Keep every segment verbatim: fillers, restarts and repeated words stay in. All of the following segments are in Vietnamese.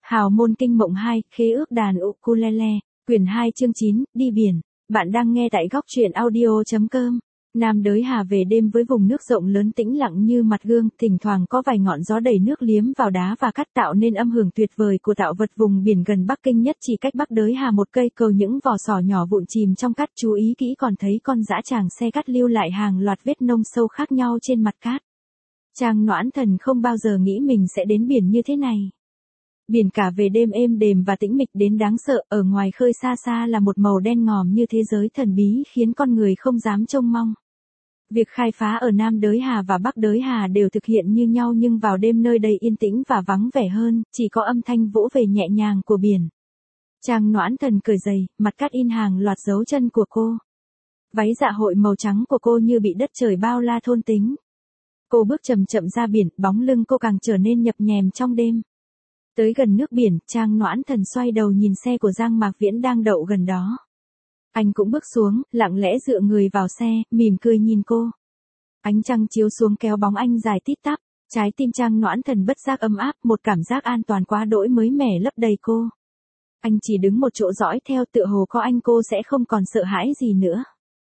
Hào môn kinh mộng hai, khế ước đàn ukulele, quyển hai chương chín, đi biển. Bạn đang nghe tại góc truyện audio chấm com. Nam Đới Hà về đêm với vùng nước rộng lớn tĩnh lặng như mặt gương, thỉnh thoảng có vài ngọn gió đầy nước liếm vào đá và cát tạo nên âm hưởng tuyệt vời của tạo vật vùng biển gần Bắc Kinh nhất chỉ cách Bắc Đới Hà một cây cầu, những vỏ sò nhỏ vụn chìm trong cát. Chú ý kỹ còn thấy con dã tràng xe cát lưu lại hàng loạt vết nông sâu khác nhau trên mặt cát. Trang Noãn Thần không bao giờ nghĩ mình sẽ đến biển như thế này. Biển cả về đêm êm đềm và tĩnh mịch đến đáng sợ, ở ngoài khơi xa xa là một màu đen ngòm như thế giới thần bí khiến con người không dám trông mong. Việc khai phá ở Nam Đới Hà và Bắc Đới Hà đều thực hiện như nhau, nhưng vào đêm nơi đây yên tĩnh và vắng vẻ hơn, chỉ có âm thanh vỗ về nhẹ nhàng của biển. Trang Noãn Thần cởi giày, mặt cát in hàng loạt dấu chân của cô. Váy dạ hội màu trắng của cô như bị đất trời bao la thôn tính. Cô bước chậm chậm ra biển, bóng lưng cô càng trở nên nhập nhèm trong đêm. Tới gần nước biển, Trang Noãn Thần xoay đầu nhìn xe của Giang Mạc Viễn đang đậu gần đó. Anh cũng bước xuống, lặng lẽ dựa người vào xe, mỉm cười nhìn cô. Ánh trăng chiếu xuống kéo bóng anh dài tít tắp, trái tim Trang Noãn Thần bất giác ấm áp, một cảm giác an toàn quá đỗi mới mẻ lấp đầy cô. Anh chỉ đứng một chỗ dõi theo, tựa hồ có anh cô sẽ không còn sợ hãi gì nữa.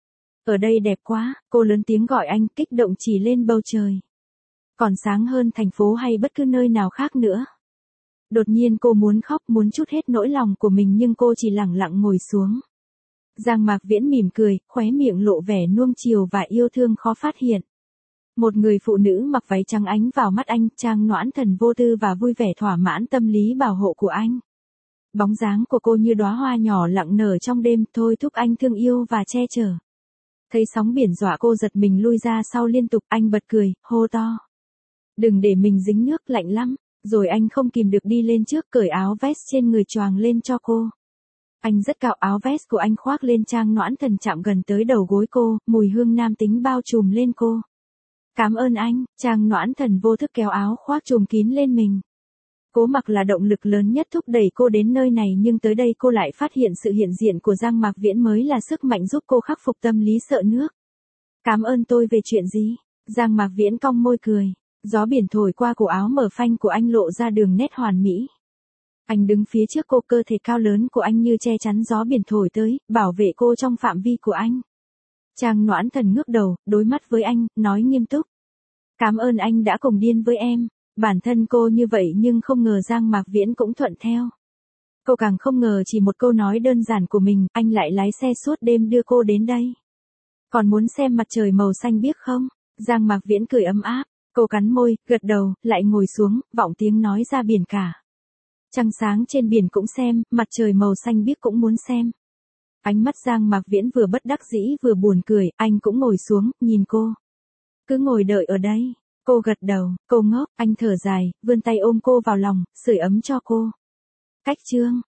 Ở đây đẹp quá, cô lớn tiếng gọi anh, kích động chỉ lên bầu trời. Còn sáng hơn thành phố hay bất cứ nơi nào khác nữa. Đột nhiên cô muốn khóc, muốn trút hết nỗi lòng của mình, nhưng cô chỉ lặng lặng ngồi xuống. Giang Mạc Viễn mỉm cười, khóe miệng lộ vẻ nuông chiều và yêu thương khó phát hiện. Một người phụ nữ mặc váy trắng ánh vào mắt anh, Trang Noãn Thần vô tư và vui vẻ thỏa mãn tâm lý bảo hộ của anh. Bóng dáng của cô như đóa hoa nhỏ lặng nở trong đêm, thôi thúc anh thương yêu và che chở. Thấy sóng biển dọa cô giật mình lui ra sau liên tục, anh bật cười, hô to. Đừng để mình dính nước, lạnh lắm. Rồi anh không kìm được đi lên trước, cởi áo vest trên người choàng lên cho cô. Anh rất cạo áo vest của anh khoác lên Trang Noãn Thần chạm gần tới đầu gối cô, mùi hương nam tính bao trùm lên cô. Cảm ơn anh, Trang Noãn Thần vô thức kéo áo khoác trùm kín lên mình. Cố mặc là động lực lớn nhất thúc đẩy cô đến nơi này, nhưng tới đây cô lại phát hiện sự hiện diện của Giang Mạc Viễn mới là sức mạnh giúp cô khắc phục tâm lý sợ nước. Cảm ơn tôi về chuyện gì? Giang Mạc Viễn cong môi cười. Gió biển thổi qua cổ áo mở phanh của anh lộ ra đường nét hoàn mỹ. Anh đứng phía trước cô, cơ thể cao lớn của anh như che chắn gió biển thổi tới, bảo vệ cô trong phạm vi của anh. Trang Noãn Thần ngước đầu, đối mắt với anh, nói nghiêm túc. Cảm ơn anh đã cùng điên với em. Bản thân cô như vậy nhưng không ngờ Giang Mạc Viễn cũng thuận theo. Cô càng không ngờ chỉ một câu nói đơn giản của mình, anh lại lái xe suốt đêm đưa cô đến đây. Còn muốn xem mặt trời màu xanh biếc không? Giang Mạc Viễn cười ấm áp. Cô cắn môi, gật đầu, lại ngồi xuống, vọng tiếng nói ra biển cả. Trăng sáng trên biển cũng xem, mặt trời màu xanh biếc cũng muốn xem. Ánh mắt Giang Mạc Viễn vừa bất đắc dĩ vừa buồn cười, anh cũng ngồi xuống, nhìn cô. Cứ ngồi đợi ở đây. Cô gật đầu, cô ngốc, anh thở dài, vươn tay ôm cô vào lòng, sưởi ấm cho cô. Cách chương.